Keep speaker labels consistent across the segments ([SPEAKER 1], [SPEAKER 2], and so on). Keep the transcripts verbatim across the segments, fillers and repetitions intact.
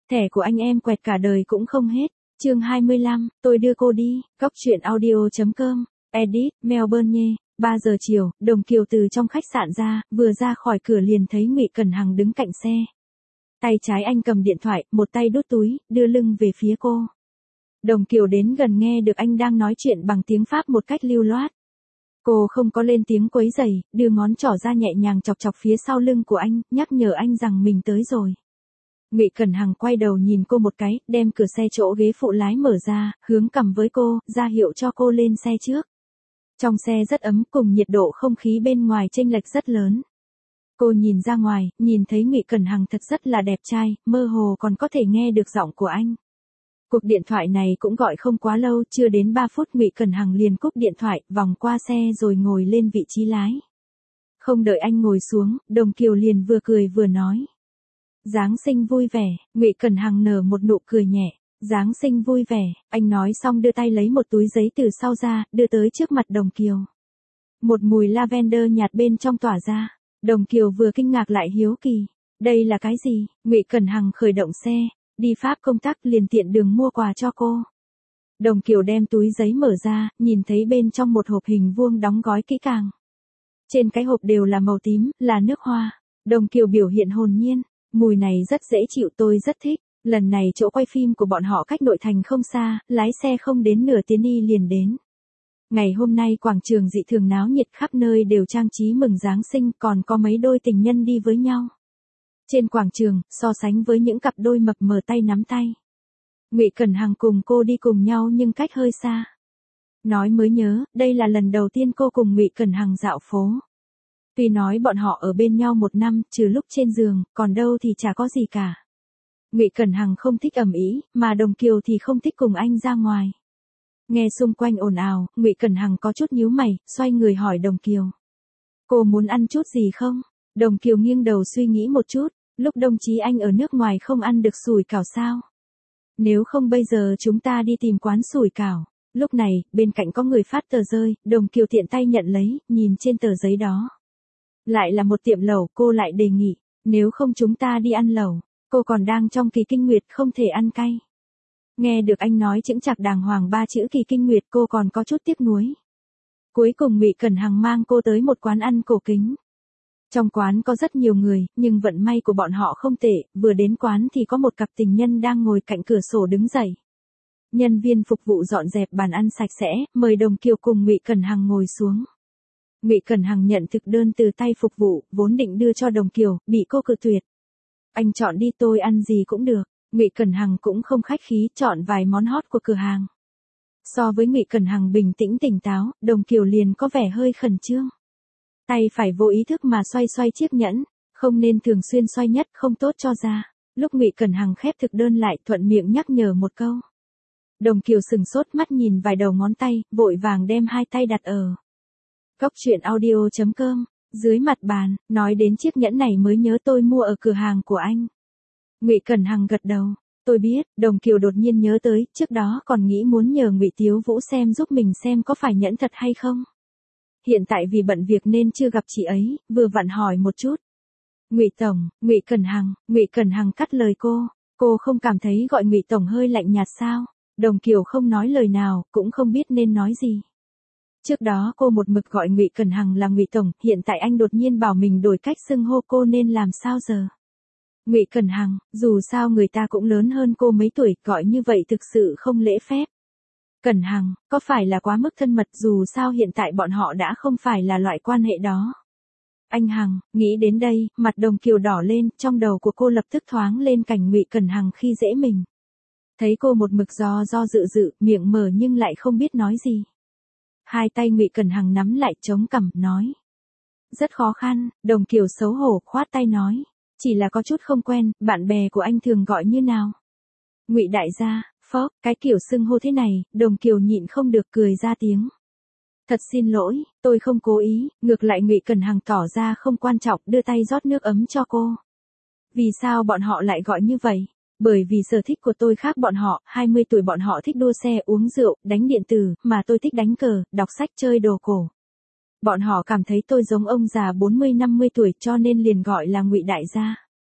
[SPEAKER 1] Thẻ của anh em quẹt cả đời cũng không hết. Chương hai mươi lăm, tôi đưa cô đi. Góc truyện audio chấm com. Edit, Melbourne nhé. ba giờ chiều, Đồng Kiều từ trong khách sạn ra, vừa ra khỏi cửa liền thấy Ngụy Cẩn Hằng đứng cạnh xe. Tay trái anh cầm điện thoại, một tay đút túi, đưa lưng về phía cô. Đồng Kiều đến gần nghe được anh đang nói chuyện bằng tiếng Pháp một cách lưu loát. Cô không có lên tiếng quấy rầy, đưa ngón trỏ ra nhẹ nhàng chọc chọc phía sau lưng của anh, nhắc nhở anh rằng mình tới rồi. Ngụy Cẩn Hằng quay đầu nhìn cô một cái, đem cửa xe chỗ ghế phụ lái mở ra, hướng cầm với cô, ra hiệu cho cô lên xe trước. Trong xe rất ấm, cùng nhiệt độ không khí bên ngoài chênh lệch rất lớn. Cô nhìn ra ngoài, nhìn thấy Ngụy Cẩn Hằng thật rất là đẹp trai, mơ hồ còn có thể nghe được giọng của anh. Cuộc điện thoại này cũng gọi không quá lâu, chưa đến ba phút Ngụy Cẩn Hằng liền cúp điện thoại, vòng qua xe rồi ngồi lên vị trí lái. Không đợi anh ngồi xuống, Đồng Kiều liền vừa cười vừa nói. Giáng sinh vui vẻ, Ngụy Cẩn Hằng nở một nụ cười nhẹ. Giáng sinh vui vẻ, anh nói xong đưa tay lấy một túi giấy từ sau ra, đưa tới trước mặt Đồng Kiều. Một mùi lavender nhạt bên trong tỏa ra. Đồng Kiều vừa kinh ngạc lại hiếu kỳ. Đây là cái gì? Ngụy Cẩn Hằng khởi động xe, đi Pháp công tác liền tiện đường mua quà cho cô. Đồng Kiều đem túi giấy mở ra, nhìn thấy bên trong một hộp hình vuông đóng gói kỹ càng. Trên cái hộp đều là màu tím, là nước hoa. Đồng Kiều biểu hiện hồn nhiên. Mùi này rất dễ chịu, tôi rất thích. Lần này chỗ quay phim của bọn họ cách nội thành không xa, lái xe không đến nửa tiếng đi liền đến. Ngày hôm nay quảng trường dị thường náo nhiệt, khắp nơi đều trang trí mừng Giáng sinh, còn có mấy đôi tình nhân đi với nhau. Trên quảng trường, so sánh với những cặp đôi mập mờ tay nắm tay. Ngụy Cẩn Hằng cùng cô đi cùng nhau nhưng cách hơi xa. Nói mới nhớ, đây là lần đầu tiên cô cùng Ngụy Cẩn Hằng dạo phố. Tuy nói bọn họ ở bên nhau một năm, trừ lúc trên giường, còn đâu thì chả có gì cả. Ngụy Cẩn Hằng không thích ầm ĩ, mà Đồng Kiều thì không thích cùng anh ra ngoài. Nghe xung quanh ồn ào, Ngụy Cẩn Hằng có chút nhíu mày, xoay người hỏi Đồng Kiều. Cô muốn ăn chút gì không? Đồng Kiều nghiêng đầu suy nghĩ một chút, lúc đồng chí anh ở nước ngoài không ăn được sủi cảo sao? Nếu không bây giờ chúng ta đi tìm quán sủi cảo. Lúc này, bên cạnh có người phát tờ rơi, Đồng Kiều tiện tay nhận lấy, nhìn trên tờ giấy đó. Lại là một tiệm lẩu, cô lại đề nghị, nếu không chúng ta đi ăn lẩu. Cô còn đang trong kỳ kinh nguyệt không thể ăn cay. Nghe được anh nói chững chạc đàng hoàng ba chữ kỳ kinh nguyệt, cô còn có chút tiếc nuối. Cuối cùng Ngụy Cẩn Hằng mang cô tới một quán ăn cổ kính. Trong quán có rất nhiều người, nhưng vận may của bọn họ không tệ, vừa đến quán thì có một cặp tình nhân đang ngồi cạnh cửa sổ đứng dậy. Nhân viên phục vụ dọn dẹp bàn ăn sạch sẽ, mời Đồng Kiều cùng Ngụy Cẩn Hằng ngồi xuống. Ngụy Cẩn Hằng nhận thực đơn từ tay phục vụ, vốn định đưa cho Đồng Kiều, bị cô cự tuyệt. Anh chọn đi, tôi ăn gì cũng được. Ngụy Cẩn Hằng cũng không khách khí, chọn vài món hot của cửa hàng. So với Ngụy Cẩn Hằng bình tĩnh tỉnh táo, Đồng Kiều liền có vẻ hơi khẩn trương. Tay phải vô ý thức mà xoay xoay chiếc nhẫn, không nên thường xuyên xoay nhất, không tốt cho da. Lúc Ngụy Cẩn Hằng khép thực đơn lại, thuận miệng nhắc nhở một câu. Đồng Kiều sừng sốt, mắt nhìn vài đầu ngón tay, vội vàng đem hai tay đặt ở góc truyện audio chấm com. Dưới mặt bàn, nói đến chiếc nhẫn này mới nhớ tôi mua ở cửa hàng của anh. Ngụy Cẩn Hằng gật đầu. Tôi biết. Đồng Kiều đột nhiên nhớ tới, trước đó còn nghĩ muốn nhờ Ngụy Tiếu Vũ xem giúp mình xem có phải nhẫn thật hay không. Hiện tại vì bận việc nên chưa gặp chị ấy, vừa vặn hỏi một chút. Ngụy Tổng, Ngụy Cẩn Hằng, Ngụy Cẩn Hằng cắt lời cô. Cô không cảm thấy gọi Ngụy Tổng hơi lạnh nhạt sao? Đồng Kiều không nói lời nào, cũng không biết nên nói gì. Trước đó cô một mực gọi Ngụy Cẩn Hằng là Ngụy Tổng, hiện tại anh đột nhiên bảo mình đổi cách xưng hô cô nên làm sao giờ? Ngụy Cẩn Hằng, dù sao người ta cũng lớn hơn cô mấy tuổi, gọi như vậy thực sự không lễ phép. Cẩn Hằng, có phải là quá mức thân mật, dù sao hiện tại bọn họ đã không phải là loại quan hệ đó. Anh Hằng, nghĩ đến đây, mặt Đồng Kiều đỏ lên, trong đầu của cô lập tức thoáng lên cảnh Ngụy Cẩn Hằng khi dễ mình. Thấy cô một mực do do dự dự, miệng mở nhưng lại không biết nói gì. Hai tay Ngụy Cẩn Hằng nắm lại chống cằm, nói. Rất khó khăn. Đồng Kiều xấu hổ, khoát tay nói. Chỉ là có chút không quen, bạn bè của anh thường gọi như nào? Ngụy đại gia, phó, cái kiểu xưng hô thế này, Đồng Kiều nhịn không được cười ra tiếng. Thật xin lỗi, tôi không cố ý, ngược lại Ngụy Cẩn Hằng tỏ ra không quan trọng, đưa tay rót nước ấm cho cô. Vì sao bọn họ lại gọi như vậy? Bởi vì sở thích của tôi khác bọn họ, hai mươi tuổi bọn họ thích đua xe, uống rượu, đánh điện tử, mà tôi thích đánh cờ, đọc sách, chơi đồ cổ. Bọn họ cảm thấy tôi giống ông già bốn mươi năm mươi tuổi cho nên liền gọi là Ngụy đại gia.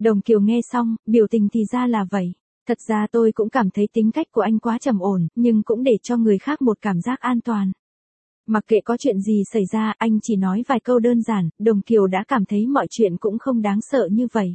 [SPEAKER 1] Đồng Kiều nghe xong, biểu tình thì ra là vậy. Thật ra tôi cũng cảm thấy tính cách của anh quá trầm ổn, nhưng cũng để cho người khác một cảm giác an toàn. Mặc kệ có chuyện gì xảy ra, anh chỉ nói vài câu đơn giản, Đồng Kiều đã cảm thấy mọi chuyện cũng không đáng sợ như vậy.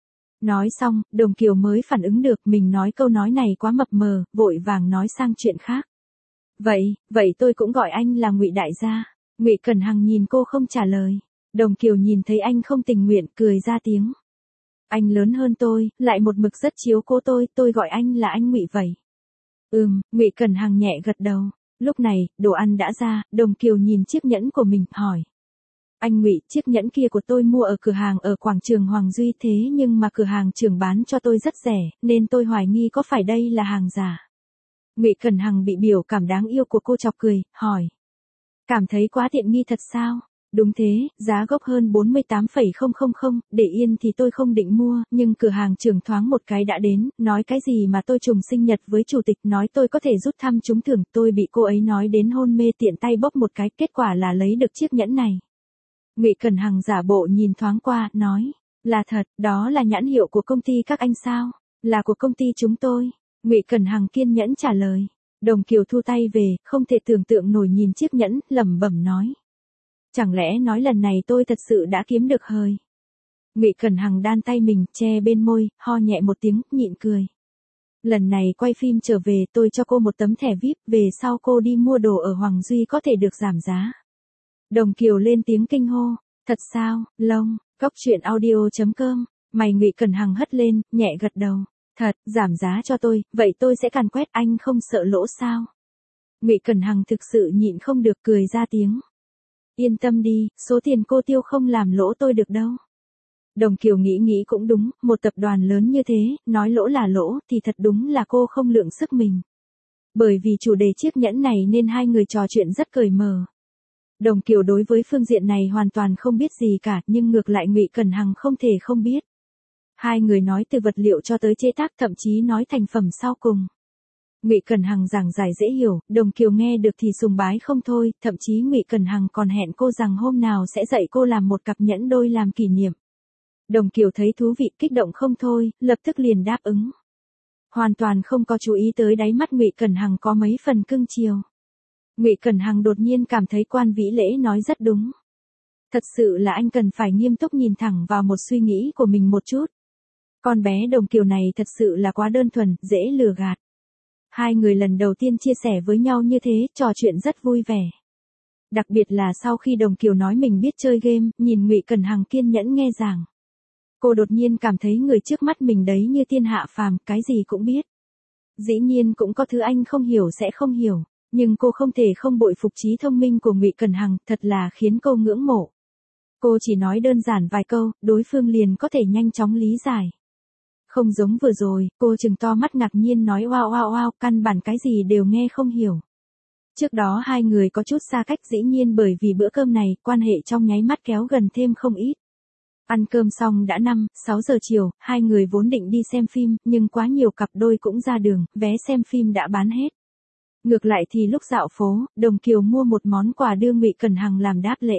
[SPEAKER 1] Nói xong, Đồng Kiều mới phản ứng được mình nói câu nói này quá mập mờ, vội vàng nói sang chuyện khác. Vậy, vậy tôi cũng gọi anh là Ngụy đại gia. Ngụy Cẩn Hằng nhìn cô không trả lời. Đồng Kiều nhìn thấy anh không tình nguyện, cười ra tiếng. Anh lớn hơn tôi, lại một mực rất chiếu cố tôi, tôi gọi anh là anh Ngụy vậy. Ừm, Ngụy Cẩn Hằng nhẹ gật đầu. Lúc này, đồ ăn đã ra, Đồng Kiều nhìn chiếc nhẫn của mình, hỏi. Anh Ngụy, chiếc nhẫn kia của tôi mua ở cửa hàng ở quảng trường Hoàng Duy, thế nhưng mà cửa hàng trưởng bán cho tôi rất rẻ, nên tôi hoài nghi có phải đây là hàng giả. Ngụy Cẩn Hằng bị biểu cảm đáng yêu của cô chọc cười, hỏi. Cảm thấy quá tiện nghi thật sao? Đúng thế, giá gốc hơn bốn mươi tám phẩy không không không, để yên thì tôi không định mua, nhưng cửa hàng trưởng thoáng một cái đã đến, nói cái gì mà tôi trùng sinh nhật với chủ tịch, nói tôi có thể rút thăm trúng thưởng, tôi bị cô ấy nói đến hôn mê, tiện tay bóp một cái, kết quả là lấy được chiếc nhẫn này. Ngụy Cẩn Hằng giả bộ nhìn thoáng qua, nói, là thật, đó là nhãn hiệu của công ty các anh sao? Là của công ty chúng tôi. Ngụy Cẩn Hằng kiên nhẫn trả lời. Đồng Kiều thu tay về, không thể tưởng tượng nổi nhìn chiếc nhẫn, lẩm bẩm nói. Chẳng lẽ nói lần này tôi thật sự đã kiếm được hời? Ngụy Cẩn Hằng đan tay mình, che bên môi, ho nhẹ một tiếng, nhịn cười. Lần này quay phim trở về, tôi cho cô một tấm thẻ vi ai pi, về sau cô đi mua đồ ở Hoàng Duy có thể được giảm giá. Đồng Kiều lên tiếng kinh hô. Thật sao? Lông, Cóc Truyện Audio chấm com. Mày Ngụy Cẩn Hằng hất lên, nhẹ gật đầu. Thật, giảm giá cho tôi, vậy tôi sẽ càn quét, anh không sợ lỗ sao? Ngụy Cẩn Hằng thực sự nhịn không được, cười ra tiếng. Yên tâm đi, số tiền cô tiêu không làm lỗ tôi được đâu. Đồng Kiều nghĩ nghĩ cũng đúng, một tập đoàn lớn như thế, nói lỗ là lỗ, thì thật đúng là cô không lượng sức mình. Bởi vì chủ đề chiếc nhẫn này nên hai người trò chuyện rất cởi mở. Đồng Kiều đối với phương diện này hoàn toàn không biết gì cả, nhưng ngược lại Ngụy Cẩn Hằng không thể không biết. Hai người nói từ vật liệu cho tới chế tác, thậm chí nói thành phẩm sau cùng. Ngụy Cẩn Hằng giảng giải dễ hiểu, Đồng Kiều nghe được thì sùng bái không thôi, thậm chí Ngụy Cẩn Hằng còn hẹn cô rằng hôm nào sẽ dạy cô làm một cặp nhẫn đôi làm kỷ niệm. Đồng Kiều thấy thú vị, kích động không thôi, lập tức liền đáp ứng. Hoàn toàn không có chú ý tới đáy mắt Ngụy Cẩn Hằng có mấy phần cưng chiều. Ngụy Cẩn Hằng đột nhiên cảm thấy Quan Vĩ Lễ nói rất đúng. Thật sự là anh cần phải nghiêm túc nhìn thẳng vào một suy nghĩ của mình một chút. Con bé Đồng Kiều này thật sự là quá đơn thuần, dễ lừa gạt. Hai người lần đầu tiên chia sẻ với nhau như thế, trò chuyện rất vui vẻ. Đặc biệt là sau khi Đồng Kiều nói mình biết chơi game, nhìn Ngụy Cẩn Hằng kiên nhẫn nghe giảng. Cô đột nhiên cảm thấy người trước mắt mình đấy như thiên hạ phàm, cái gì cũng biết. Dĩ nhiên cũng có thứ anh không hiểu sẽ không hiểu, nhưng cô không thể không bội phục trí thông minh của Ngụy Cẩn Hằng, thật là khiến cô ngưỡng mộ. Cô chỉ nói đơn giản vài câu, đối phương liền có thể nhanh chóng lý giải. Không giống vừa rồi, cô trừng to mắt ngạc nhiên nói oao oao oao, căn bản cái gì đều nghe không hiểu. Trước đó hai người có chút xa cách, dĩ nhiên bởi vì bữa cơm này, quan hệ trong nháy mắt kéo gần thêm không ít. Ăn cơm xong đã năm, sáu giờ chiều, hai người vốn định đi xem phim, nhưng quá nhiều cặp đôi cũng ra đường, vé xem phim đã bán hết. Ngược lại thì lúc dạo phố, Đồng Kiều mua một món quà đưa Ngụy Cẩn Hằng làm đáp lễ.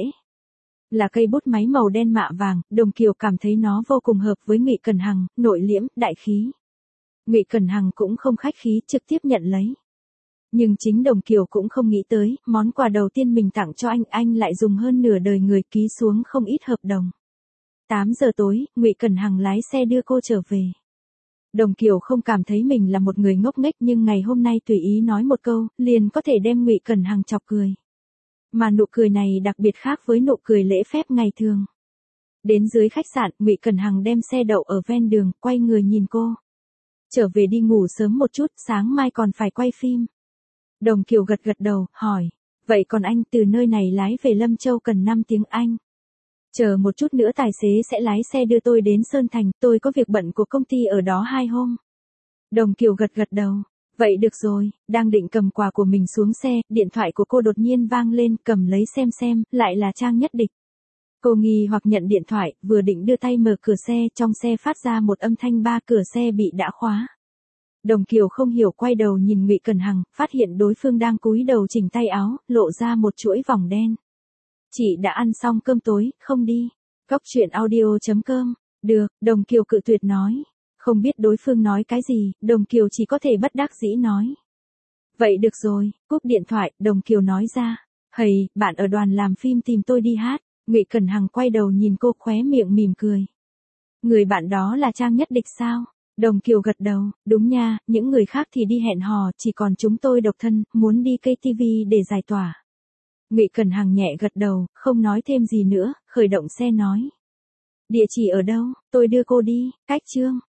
[SPEAKER 1] Là cây bút máy màu đen mạ vàng, Đồng Kiều cảm thấy nó vô cùng hợp với Ngụy Cẩn Hằng, nội liễm, đại khí. Ngụy Cẩn Hằng cũng không khách khí, trực tiếp nhận lấy. Nhưng chính Đồng Kiều cũng không nghĩ tới, món quà đầu tiên mình tặng cho anh, anh lại dùng hơn nửa đời người ký xuống không ít hợp đồng. tám giờ tối, Ngụy Cẩn Hằng lái xe đưa cô trở về. Đồng Kiều không cảm thấy mình là một người ngốc nghếch, nhưng ngày hôm nay tùy ý nói một câu, liền có thể đem Ngụy Cẩn Hằng chọc cười. Mà nụ cười này đặc biệt khác với nụ cười lễ phép ngày thường. Đến dưới khách sạn, Ngụy Cẩn Hằng đem xe đậu ở ven đường, quay người nhìn cô. Trở về đi ngủ sớm một chút, sáng mai còn phải quay phim. Đồng Kiều gật gật đầu, hỏi, vậy còn anh, từ nơi này lái về Lâm Châu cần năm tiếng Anh. Chờ một chút nữa tài xế sẽ lái xe đưa tôi đến Sơn Thành, tôi có việc bận của công ty ở đó hai hôm. Đồng Kiều gật gật đầu. Vậy được rồi, đang định cầm quà của mình xuống xe, điện thoại của cô đột nhiên vang lên, cầm lấy xem xem, lại là Trang Nhất Địch. Cô nghi hoặc nhận điện thoại, vừa định đưa tay mở cửa xe, trong xe phát ra một âm thanh ba, cửa xe bị đã khóa. Đồng Kiều không hiểu quay đầu nhìn Ngụy Cẩn Hằng, phát hiện đối phương đang cúi đầu chỉnh tay áo, lộ ra một chuỗi vòng đen. Chị đã ăn xong cơm tối, không đi. Cóc Truyện Audio chấm com Được, Đồng Kiều cự tuyệt nói. Không biết đối phương nói cái gì, Đồng Kiều chỉ có thể bất đắc dĩ nói. Vậy được rồi, cúp điện thoại, Đồng Kiều nói ra. Hầy, bạn ở đoàn làm phim tìm tôi đi hát. Ngụy Cẩn Hằng quay đầu nhìn cô khóe miệng mỉm cười. Người bạn đó là Trang Nhất Địch sao? Đồng Kiều gật đầu, đúng nha, những người khác thì đi hẹn hò, chỉ còn chúng tôi độc thân, muốn đi ca tê vê để giải tỏa. Ngụy Cẩn Hằng nhẹ gật đầu, không nói thêm gì nữa, khởi động xe nói. Địa chỉ ở đâu, tôi đưa cô đi, cách Chương.